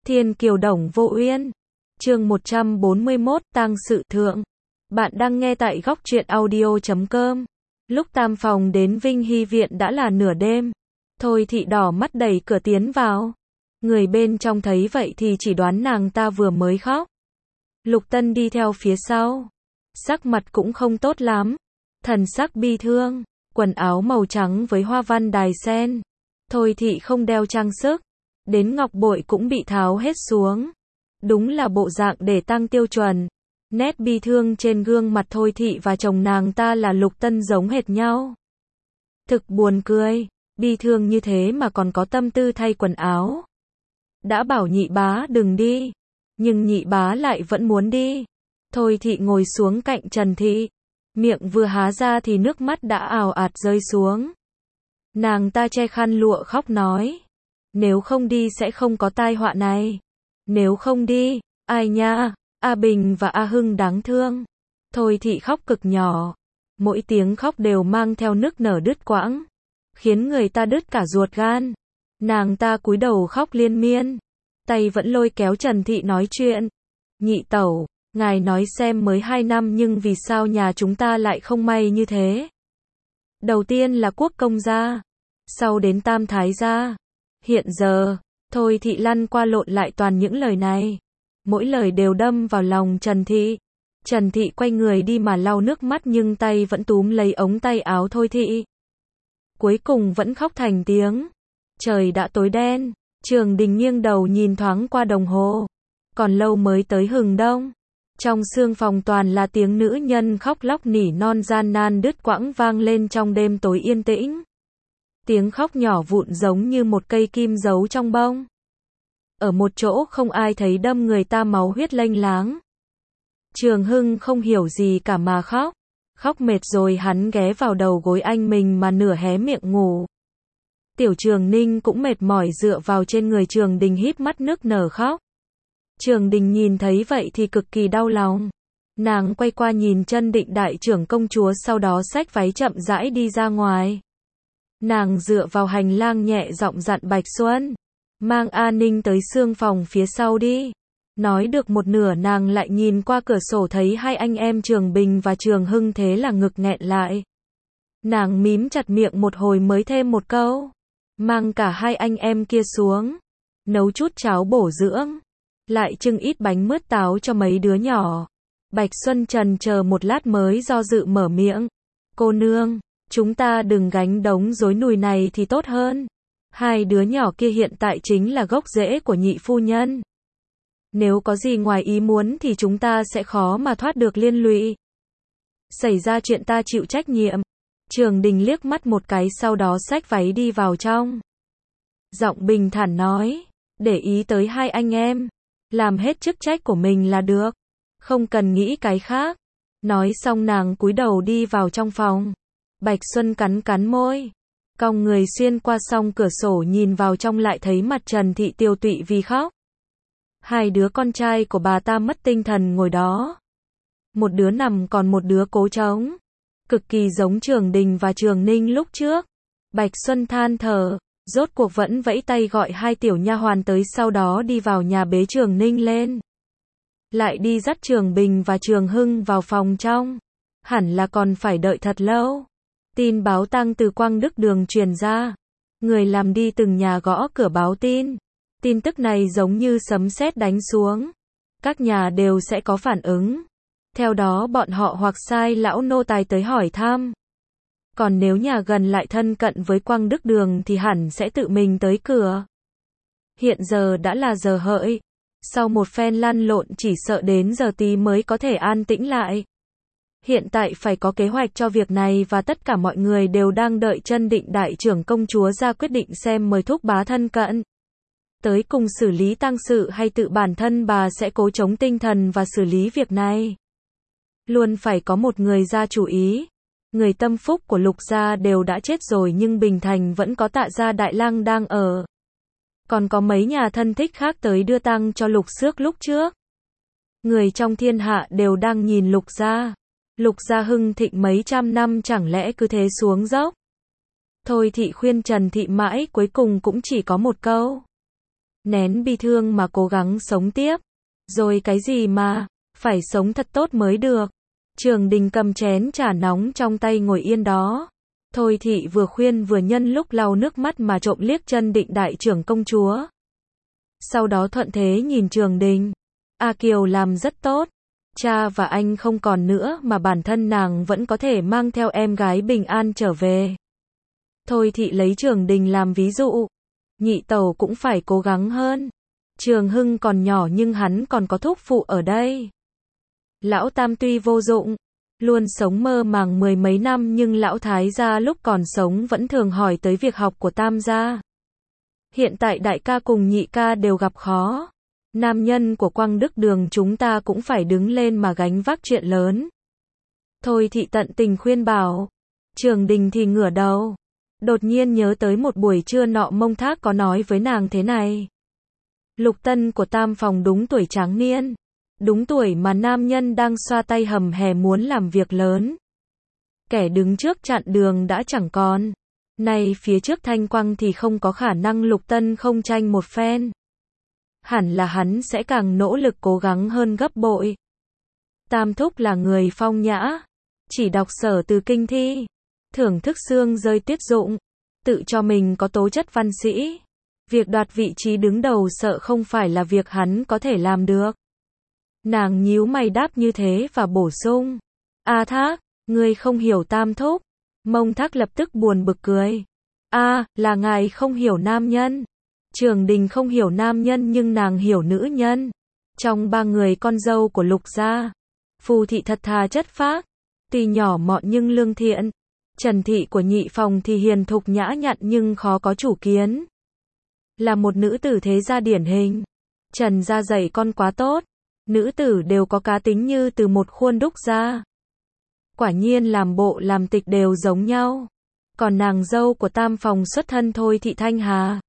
Thiên Kiều Đồng Vô Uyên. Chương 141, tang sự thượng. Bạn đang nghe tại góc truyện audio.com. Lúc Tam Phòng đến Vinh Hy viện đã là nửa đêm. Thôi Thị đỏ mắt đẩy cửa tiến vào. Người bên trong thấy vậy thì chỉ đoán nàng ta vừa mới khóc. Lục Tân đi theo phía sau. Sắc mặt cũng không tốt lắm. Thần sắc bi thương. Quần áo màu trắng với hoa văn đài sen. Thôi Thị không đeo trang sức. Đến ngọc bội cũng bị tháo hết xuống. Đúng là bộ dạng để tăng tiêu chuẩn. Nét bi thương trên gương mặt Thôi Thị và chồng nàng ta là Lục Tân giống hệt nhau. Thực buồn cười, bi thương như thế mà còn có tâm tư thay quần áo. Đã bảo nhị bá đừng đi, nhưng nhị bá lại vẫn muốn đi. Thôi Thị ngồi xuống cạnh Trần Thị, miệng vừa há ra thì nước mắt đã ào ạt rơi xuống. Nàng ta che khăn lụa khóc nói, nếu không đi sẽ không có tai họa này. Nếu không đi, ai nha, A Bình và A Hưng đáng thương. Thôi Thị khóc cực nhỏ, mỗi tiếng khóc đều mang theo nức nở đứt quãng, khiến người ta đứt cả ruột gan. Nàng ta cúi đầu khóc liên miên, tay vẫn lôi kéo Trần Thị nói chuyện. Nhị tẩu, ngài nói xem mới 2 năm nhưng vì sao nhà chúng ta lại không may như thế? Đầu tiên là Quốc công gia, sau đến Tam thái gia. Hiện giờ, Thôi Thị lăn qua lộn lại toàn những lời này. Mỗi lời đều đâm vào lòng Trần Thị. Trần Thị quay người đi mà lau nước mắt nhưng tay vẫn túm lấy ống tay áo Thôi Thị. Cuối cùng vẫn khóc thành tiếng. Trời đã tối đen. Trường Đình nghiêng đầu nhìn thoáng qua đồng hồ. Còn lâu mới tới hừng đông. Trong sương phòng toàn là tiếng nữ nhân khóc lóc nỉ non gian nan đứt quãng vang lên trong đêm tối yên tĩnh. Tiếng khóc nhỏ vụn giống như một cây kim giấu trong bông. Ở một chỗ không ai thấy đâm người ta máu huyết lênh láng. Trường Hưng không hiểu gì cả mà khóc. Khóc mệt rồi hắn ghé vào đầu gối anh mình mà nửa hé miệng ngủ. Tiểu Trường Ninh cũng mệt mỏi dựa vào trên người Trường Đình híp mắt nức nở khóc. Trường Đình nhìn thấy vậy thì cực kỳ đau lòng. Nàng quay qua nhìn Chân Định đại trưởng công chúa sau đó xách váy chậm rãi đi ra ngoài. Nàng dựa vào hành lang nhẹ giọng dặn Bạch Xuân, mang A Ninh tới sương phòng phía sau đi. Nói được một nửa nàng lại nhìn qua cửa sổ thấy hai anh em Trường Bình và Trường Hưng thế là ngực nghẹn lại. Nàng mím chặt miệng một hồi mới thêm một câu, mang cả hai anh em kia xuống, nấu chút cháo bổ dưỡng, lại trưng ít bánh mướt táo cho mấy đứa nhỏ. Bạch Xuân trần chờ một lát mới do dự mở miệng, cô nương, chúng ta đừng gánh đống rối nùi này thì tốt hơn. Hai đứa nhỏ kia hiện tại chính là gốc rễ của nhị phu nhân. Nếu có gì ngoài ý muốn thì chúng ta sẽ khó mà thoát được liên lụy. Xảy ra chuyện ta chịu trách nhiệm. Trường Đình liếc mắt một cái sau đó xách váy đi vào trong. Giọng bình thản nói, để ý tới hai anh em. Làm hết chức trách của mình là được. Không cần nghĩ cái khác. Nói xong nàng cúi đầu đi vào trong phòng. Bạch Xuân cắn cắn môi, cong người xuyên qua song cửa sổ nhìn vào trong lại thấy mặt Trần Thị tiêu tụy vì khóc. Hai đứa con trai của bà ta mất tinh thần ngồi đó. Một đứa nằm còn một đứa cố chống. Cực kỳ giống Trường Đình và Trường Ninh lúc trước. Bạch Xuân than thở, rốt cuộc vẫn vẫy tay gọi hai tiểu nha hoàn tới sau đó đi vào nhà bế Trường Ninh lên. Lại đi dắt Trường Bình và Trường Hưng vào phòng trong. Hẳn là còn phải đợi thật lâu. Tin báo tang từ Quang Đức Đường truyền ra. Người làm đi từng nhà gõ cửa báo tin. Tin tức này giống như sấm sét đánh xuống. Các nhà đều sẽ có phản ứng. Theo đó bọn họ hoặc sai lão nô tài tới hỏi thăm. Còn nếu nhà gần lại thân cận với Quang Đức Đường thì hẳn sẽ tự mình tới cửa. Hiện giờ đã là giờ hợi. Sau một phen lăn lộn chỉ sợ đến giờ tí mới có thể an tĩnh lại. Hiện tại phải có kế hoạch cho việc này và tất cả mọi người đều đang đợi Chân Định đại trưởng công chúa ra quyết định xem mời thúc bá thân cận tới cùng xử lý tang sự hay tự bản thân bà sẽ cố chống tinh thần và xử lý việc này. Luôn phải có một người ra chủ ý. Người tâm phúc của Lục gia đều đã chết rồi nhưng Bình Thành vẫn có Tạ gia đại lang đang ở. Còn có mấy nhà thân thích khác tới đưa tang cho Lục Xước lúc trước. Người trong thiên hạ đều đang nhìn Lục gia. Lục gia hưng thịnh mấy trăm năm chẳng lẽ cứ thế xuống dốc. Thôi Thị khuyên Trần Thị mãi cuối cùng cũng chỉ có một câu. nén bi thương mà cố gắng sống tiếp. Rồi cái gì mà, phải sống thật tốt mới được. Trường Đình cầm chén trà nóng trong tay ngồi yên đó. Thôi thị vừa khuyên vừa nhân lúc lau nước mắt mà trộm liếc Chân Định đại trưởng công chúa. Sau đó thuận thế nhìn Trường Đình. A Kiều làm rất tốt. Cha và anh không còn nữa mà bản thân nàng vẫn có thể mang theo em gái bình an trở về. Thôi thị lấy Trường Đình làm ví dụ. Nhị tẩu cũng phải cố gắng hơn. Trường Hưng còn nhỏ nhưng hắn còn có thúc phụ ở đây. Lão Tam tuy vô dụng, luôn sống mơ màng mười mấy năm nhưng lão Thái gia lúc còn sống vẫn thường hỏi tới việc học của Tam gia. Hiện tại đại ca cùng nhị ca đều gặp khó. Nam nhân của Quang Đức Đường chúng ta cũng phải đứng lên mà gánh vác chuyện lớn. Thôi thị tận tình khuyên bảo. Trường Đình thì ngửa đầu. Đột nhiên nhớ tới một buổi trưa nọ Mông Thác có nói với nàng thế này. Lục Tân của Tam phòng đúng tuổi tráng niên. Đúng tuổi mà nam nhân đang xoa tay hầm hè muốn làm việc lớn. Kẻ đứng trước chặn đường đã chẳng còn. Nay phía trước Thanh Quang thì không có khả năng Lục Tân không tranh một phen. Hẳn là hắn sẽ càng nỗ lực cố gắng hơn gấp bội. Tam thúc là người phong nhã. Chỉ đọc sở từ kinh thi. Thưởng thức xương rơi tuyết dụng. Tự cho mình có tố chất văn sĩ. Việc đoạt vị trí đứng đầu sợ không phải là việc hắn có thể làm được. Nàng nhíu mày đáp như thế và bổ sung. A Thác, ngươi không hiểu Tam thúc. Mông Thác lập tức buồn bực cười. Là ngài không hiểu nam nhân. Trường Đình không hiểu nam nhân nhưng nàng hiểu nữ nhân. Trong ba người con dâu của Lục gia, Phù thị thật thà chất phác, tuy nhỏ mọn nhưng lương thiện. Trần thị của nhị phòng thì hiền thục nhã nhặn nhưng khó có chủ kiến. Là một nữ tử thế gia điển hình. Trần gia dạy con quá tốt. Nữ tử đều có cá tính như từ một khuôn đúc ra. Quả nhiên làm bộ làm tịch đều giống nhau. Còn nàng dâu của Tam phòng xuất thân Thôi thị Thanh Hà.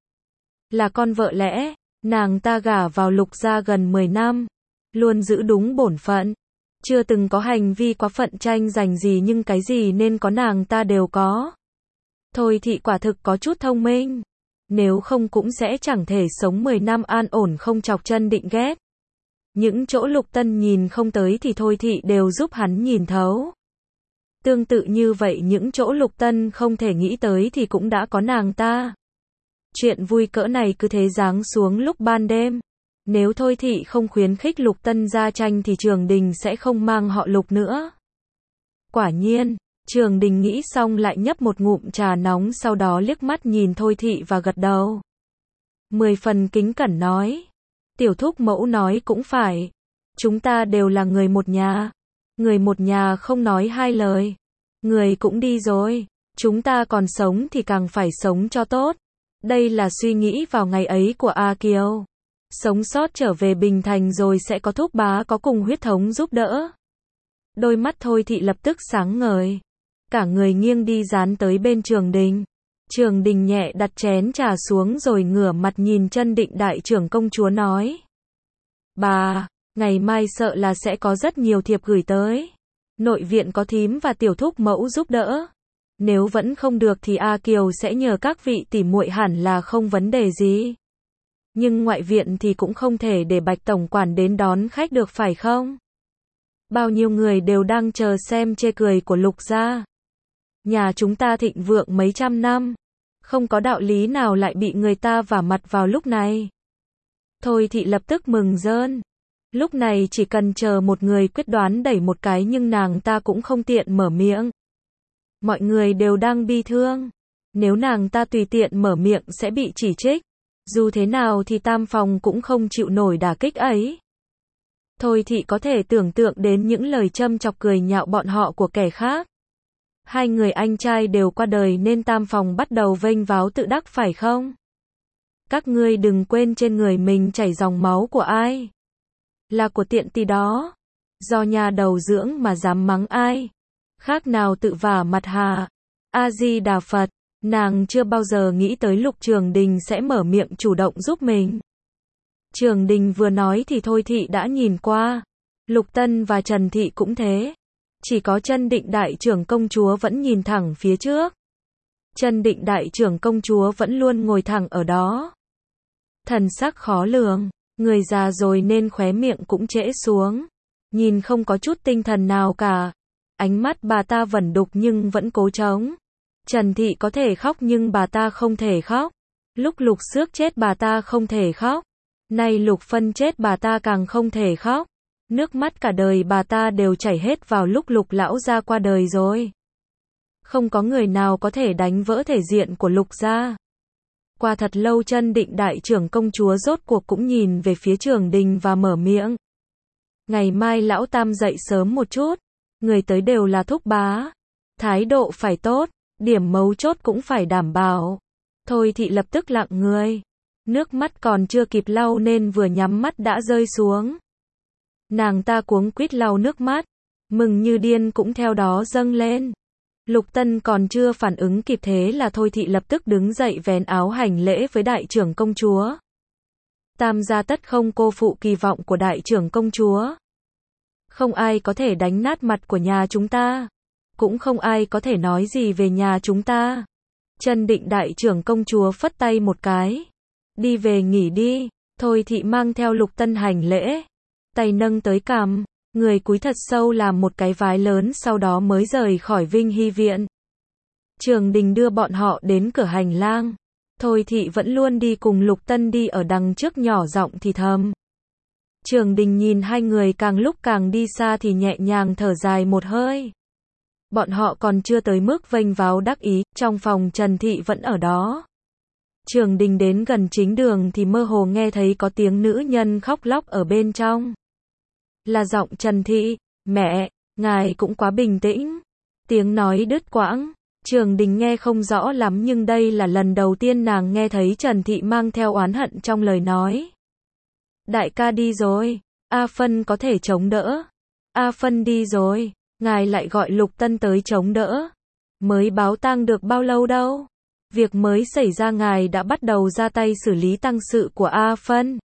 Là con vợ lẽ, nàng ta gả vào Lục gia gần 10 năm. Luôn giữ đúng bổn phận. Chưa từng có hành vi quá phận tranh giành gì nhưng cái gì nên có nàng ta đều có. Thôi thị quả thực có chút thông minh. Nếu không cũng sẽ chẳng thể sống 10 năm an ổn không chọc Chân Định ghét. Những chỗ Lục Tân nhìn không tới thì Thôi thị đều giúp hắn nhìn thấu. Tương tự như vậy những chỗ Lục Tân không thể nghĩ tới thì cũng đã có nàng ta. Chuyện vui cỡ này cứ thế giáng xuống lúc ban đêm. Nếu Thôi thị không khuyến khích Lục Tân ra tranh thì Trường Đình sẽ không mang họ Lục nữa. Quả nhiên, Trường Đình nghĩ xong lại nhấp một ngụm trà nóng sau đó liếc mắt nhìn Thôi thị và gật đầu. 10 phần kính cẩn nói. Tiểu thúc mẫu nói cũng phải. Chúng ta đều là người một nhà. Người một nhà không nói hai lời. Người cũng đi rồi. Chúng ta còn sống thì càng phải sống cho tốt. Đây là suy nghĩ vào ngày ấy của A Kiều. Sống sót trở về Bình Thành rồi sẽ có thúc bá có cùng huyết thống giúp đỡ. Đôi mắt Thôi thị lập tức sáng ngời. Cả người nghiêng đi dán tới bên Trường Đình. Trường Đình nhẹ đặt chén trà xuống rồi ngửa mặt nhìn Chân Định đại trưởng công chúa nói. Bà, ngày mai sợ là sẽ có rất nhiều thiệp gửi tới. Nội viện có thím và tiểu thúc mẫu giúp đỡ. Nếu vẫn không được thì A Kiều sẽ nhờ các vị tỉ muội hẳn là không vấn đề gì. Nhưng ngoại viện thì cũng không thể để Bạch tổng quản đến đón khách được phải không? Bao nhiêu người đều đang chờ xem chê cười của Lục gia. Nhà chúng ta thịnh vượng mấy trăm năm. Không có đạo lý nào lại bị người ta vả mặt vào lúc này. Thôi thị lập tức mừng rơn. Lúc này chỉ cần chờ một người quyết đoán đẩy một cái nhưng nàng ta cũng không tiện mở miệng. Mọi người đều đang bi thương. Nếu nàng ta tùy tiện mở miệng sẽ bị chỉ trích. Dù thế nào thì Tam phòng cũng không chịu nổi đả kích ấy. Thôi thị có thể tưởng tượng đến những lời châm chọc cười nhạo bọn họ của kẻ khác. Hai người anh trai đều qua đời nên Tam phòng bắt đầu vênh váo tự đắc phải không? Các ngươi đừng quên trên người mình chảy dòng máu của ai. Là của tiện tỳ đó. Do nhà đầu dưỡng mà dám mắng ai. Khác nào tự vả mặt hà. A-di-đà Phật. Nàng chưa bao giờ nghĩ tới Lục Trường Đình sẽ mở miệng chủ động giúp mình. Trường Đình vừa nói thì Thôi thị đã nhìn qua. Lục Tân và Trần thị cũng thế. Chỉ có Chân Định đại trưởng công chúa vẫn nhìn thẳng phía trước. Chân Định đại trưởng công chúa vẫn luôn ngồi thẳng ở đó. thần sắc khó lường, người già rồi nên khóe miệng cũng trễ xuống, nhìn không có chút tinh thần nào cả. Ánh mắt bà ta vẩn đục nhưng vẫn cố chống. Trần Thị có thể khóc nhưng bà ta không thể khóc. Lúc Lục Xước chết bà ta không thể khóc. Nay Lục Phân chết bà ta càng không thể khóc. Nước mắt cả đời bà ta đều chảy hết vào lúc Lục lão gia qua đời rồi. Không có người nào có thể đánh vỡ thể diện của Lục gia. Qua thật lâu Chân Định đại trưởng công chúa rốt cuộc cũng nhìn về phía Trường Đình và mở miệng. Ngày mai lão tam dậy sớm một chút. Người tới đều là thúc bá. Thái độ phải tốt, điểm mấu chốt cũng phải đảm bảo. Thôi Thị lập tức lặng người. Nước mắt còn chưa kịp lau nên vừa nhắm mắt đã rơi xuống. Nàng ta cuống quýt lau nước mắt, mừng như điên cũng theo đó dâng lên. Lục Tân còn chưa phản ứng kịp thế là Thôi Thị lập tức đứng dậy vén áo hành lễ với đại trưởng công chúa. Tam gia tất không cô phụ kỳ vọng của đại trưởng công chúa. Không ai có thể đánh nát mặt của nhà chúng ta. Cũng không ai có thể nói gì về nhà chúng ta. Chân Định đại trưởng công chúa phất tay một cái. Đi về nghỉ đi. Thôi Thị mang theo Lục Tân hành lễ. Tay nâng tới cằm, người cúi thật sâu làm một cái vái lớn sau đó mới rời khỏi Vinh Hy viện. Trường Đình đưa bọn họ đến cửa hành lang. Thôi Thị vẫn luôn đi cùng Lục Tân đi ở đằng trước nhỏ giọng thì thầm. Trường Đình nhìn hai người càng lúc càng đi xa thì nhẹ nhàng thở dài một hơi. Bọn họ còn chưa tới mức vênh váo đắc ý, trong phòng Trần Thị vẫn ở đó. Trường Đình đến gần chính đường thì mơ hồ nghe thấy có tiếng nữ nhân khóc lóc ở bên trong. Là giọng Trần Thị, mẹ, ngài cũng quá bình tĩnh. Tiếng nói đứt quãng, Trường Đình nghe không rõ lắm nhưng đây là lần đầu tiên nàng nghe thấy Trần Thị mang theo oán hận trong lời nói. Đại ca đi rồi, A Phân có thể chống đỡ. A Phân đi rồi, ngài lại gọi Lục Tân tới chống đỡ. Mới báo tang được bao lâu đâu. Việc mới xảy ra ngài đã bắt đầu ra tay xử lý tang sự của A Phân.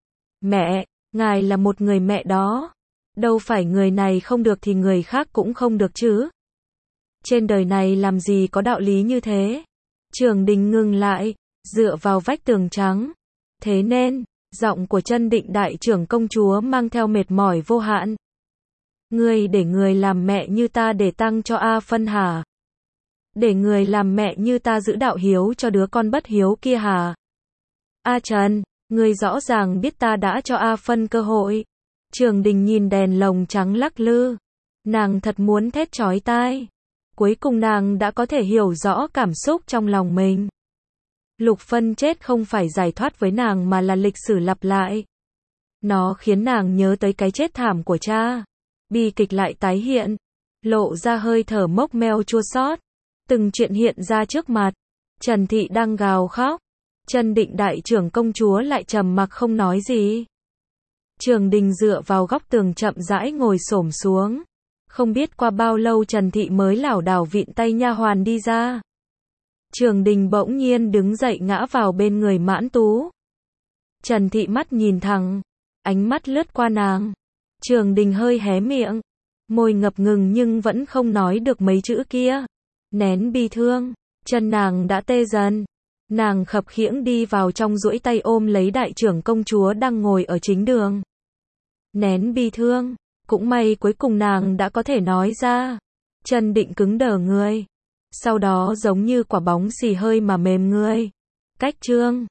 Mẹ, ngài là một người mẹ đó. Đâu phải người này không được thì người khác cũng không được chứ. Trên đời này làm gì có đạo lý như thế. Trường Đình ngừng lại, dựa vào vách tường trắng. Thế nên, giọng của Chân Định đại trưởng công chúa mang theo mệt mỏi vô hạn. Ngươi để người làm mẹ như ta để tang cho A Phân hả? Để người làm mẹ như ta giữ đạo hiếu cho đứa con bất hiếu kia hả? A Trần, ngươi rõ ràng biết ta đã cho A Phân cơ hội. Trường Đình nhìn đèn lồng trắng lắc lư. Nàng thật muốn thét chói tai. Cuối cùng nàng đã có thể hiểu rõ cảm xúc trong lòng mình. Lục Phân chết không phải giải thoát với nàng mà là lịch sử lặp lại. Nó khiến nàng nhớ tới cái chết thảm của cha. Bi kịch lại tái hiện. Lộ ra hơi thở mốc meo chua xót. Từng chuyện hiện ra trước mặt. Trần Thị đang gào khóc. Chân Định đại trưởng công chúa lại trầm mặc không nói gì. Trường Đình dựa vào góc tường chậm rãi ngồi xổm xuống. Không biết qua bao lâu Trần Thị mới lảo đảo vịn tay nha hoàn đi ra. Trường Đình bỗng nhiên đứng dậy ngã vào bên người Mãn Tú. Trần Thị mắt nhìn thẳng, ánh mắt lướt qua nàng. Trường Đình hơi hé miệng, môi ngập ngừng nhưng vẫn không nói được mấy chữ kia. Nén bi thương, chân nàng đã tê dần. Nàng khập khiễng đi vào trong duỗi tay ôm lấy đại trưởng công chúa đang ngồi ở chính đường. Nén bi thương, cũng may cuối cùng nàng đã có thể nói ra. Chân Định cứng đờ người. Sau đó giống như quả bóng xì hơi mà mềm người. Cách Trương